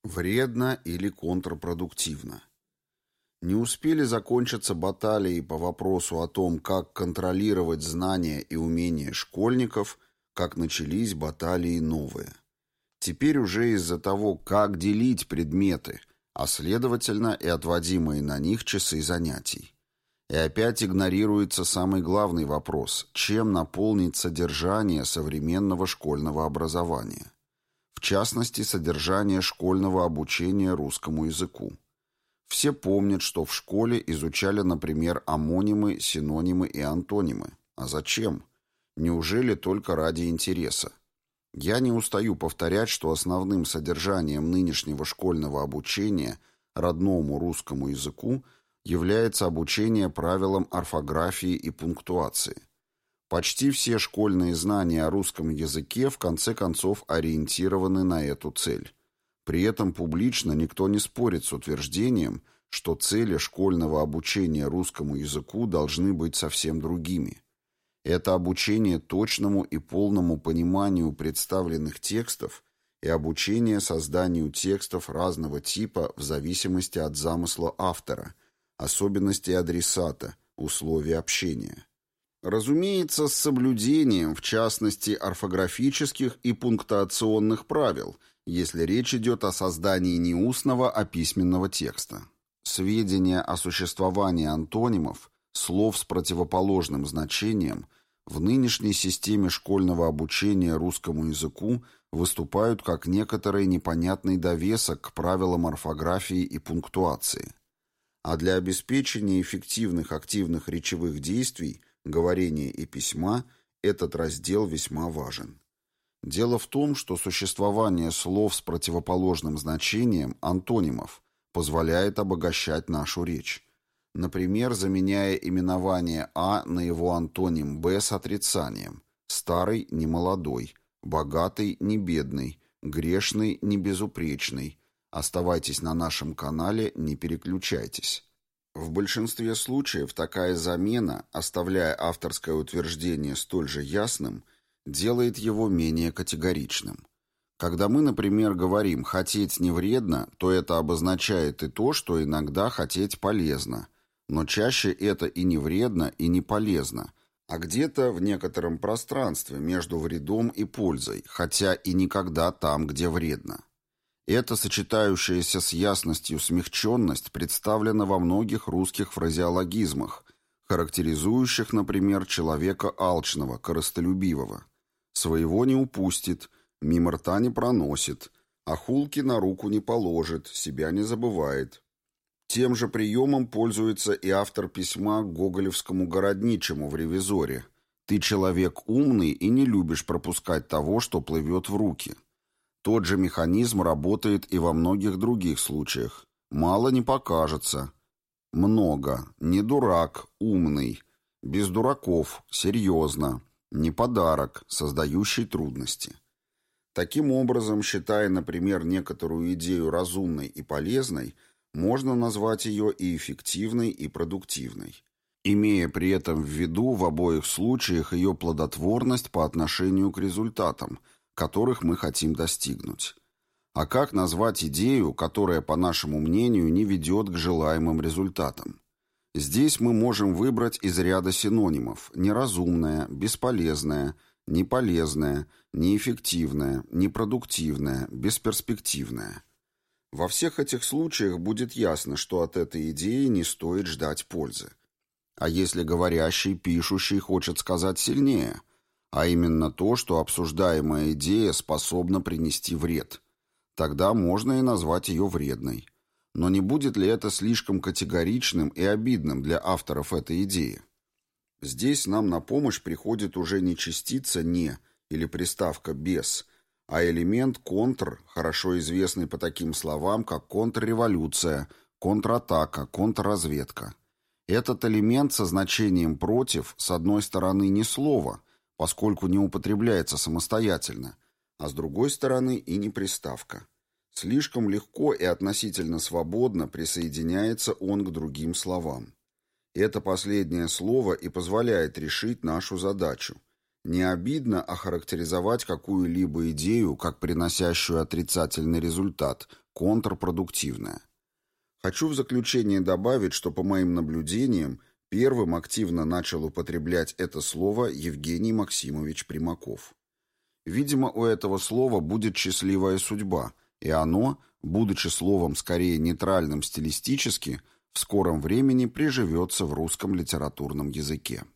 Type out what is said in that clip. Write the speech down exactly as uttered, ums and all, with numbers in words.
Вредно или контрпродуктивно. Не успели закончиться баталии по вопросу о том, как контролировать знания и умения школьников, как начались баталии новые. Теперь уже из-за того, как делить предметы, а следовательно и отводимые на них часы занятий. И опять игнорируется самый главный вопрос – чем наполнить содержание современного школьного образования. В частности, содержание школьного обучения русскому языку. Все помнят, что в школе изучали, например, омонимы, синонимы и антонимы. А зачем? Неужели только ради интереса? Я не устаю повторять, что основным содержанием нынешнего школьного обучения родному русскому языку является обучение правилам орфографии и пунктуации. Почти все школьные знания о русском языке в конце концов ориентированы на эту цель. При этом публично никто не спорит с утверждением, что цели школьного обучения русскому языку должны быть совсем другими. Это обучение точному и полному пониманию представленных текстов и обучение созданию текстов разного типа в зависимости от замысла автора, особенностей адресата, условий общения. Разумеется, с соблюдением, в частности, орфографических и пунктуационных правил, если речь идет о создании не устного, а письменного текста. Сведения о существовании антонимов, слов с противоположным значением, в нынешней системе школьного обучения русскому языку выступают как некоторый непонятный довесок к правилам орфографии и пунктуации. А для обеспечения эффективных активных речевых действий говорения и письма, этот раздел весьма важен. Дело в том, что существование слов с противоположным значением, антонимов, позволяет обогащать нашу речь. Например, заменяя именование «а» на его антоним «б» с отрицанием: старый – не молодой, богатый – не бедный, грешный – не безупречный. Оставайтесь на нашем канале, не переключайтесь. В большинстве случаев такая замена, оставляя авторское утверждение столь же ясным, делает его менее категоричным. Когда мы, например, говорим «хотеть не вредно», то это обозначает и то, что иногда хотеть полезно, но чаще это и не вредно, и не полезно, а где-то в некотором пространстве между вредом и пользой, хотя и никогда там, где вредно. Эта сочетающаяся с ясностью смягченность представлена во многих русских фразеологизмах, характеризующих, например, человека алчного, корыстолюбивого. Своего не упустит, мимо рта не проносит, а хулки на руку не положит, себя не забывает. Тем же приемом пользуется и автор письма к гоголевскому городничему в «Ревизоре». «Ты человек умный и не любишь пропускать того, что плывет в руки». Тот же механизм работает и во многих других случаях. Мало не покажется. Много. Не дурак, умный. Без дураков, серьезно. Не подарок, создающий трудности. Таким образом, считая, например, некоторую идею разумной и полезной, можно назвать ее и эффективной, и продуктивной, имея при этом в виду в обоих случаях ее плодотворность по отношению к результатам, которых мы хотим достигнуть. А как назвать идею, которая, по нашему мнению, не ведет к желаемым результатам? Здесь мы можем выбрать из ряда синонимов: неразумная, бесполезная, неполезная, неэффективная, непродуктивная, бесперспективная. Во всех этих случаях будет ясно, что от этой идеи не стоит ждать пользы. А если говорящий, пишущий хочет сказать сильнее, а именно то, что обсуждаемая идея способна принести вред, тогда можно и назвать ее вредной. Но не будет ли это слишком категоричным и обидным для авторов этой идеи? Здесь нам на помощь приходит уже не частица «не» или приставка «без», а элемент «контр», хорошо известный по таким словам, как контрреволюция, контратака, контрразведка. Этот элемент со значением «против» с одной стороны не слово, поскольку не употребляется самостоятельно, а с другой стороны и не приставка. Слишком легко и относительно свободно присоединяется он к другим словам. Это последнее слово и позволяет решить нашу задачу Не обидно охарактеризовать какую-либо идею как приносящую отрицательный результат, контрпродуктивная. Хочу в заключение добавить, что по моим наблюдениям первым активно начал употреблять это слово Евгений Максимович Примаков. Видимо, у этого слова будет счастливая судьба, и оно, будучи словом скорее нейтральным стилистически, в скором времени приживется в русском литературном языке.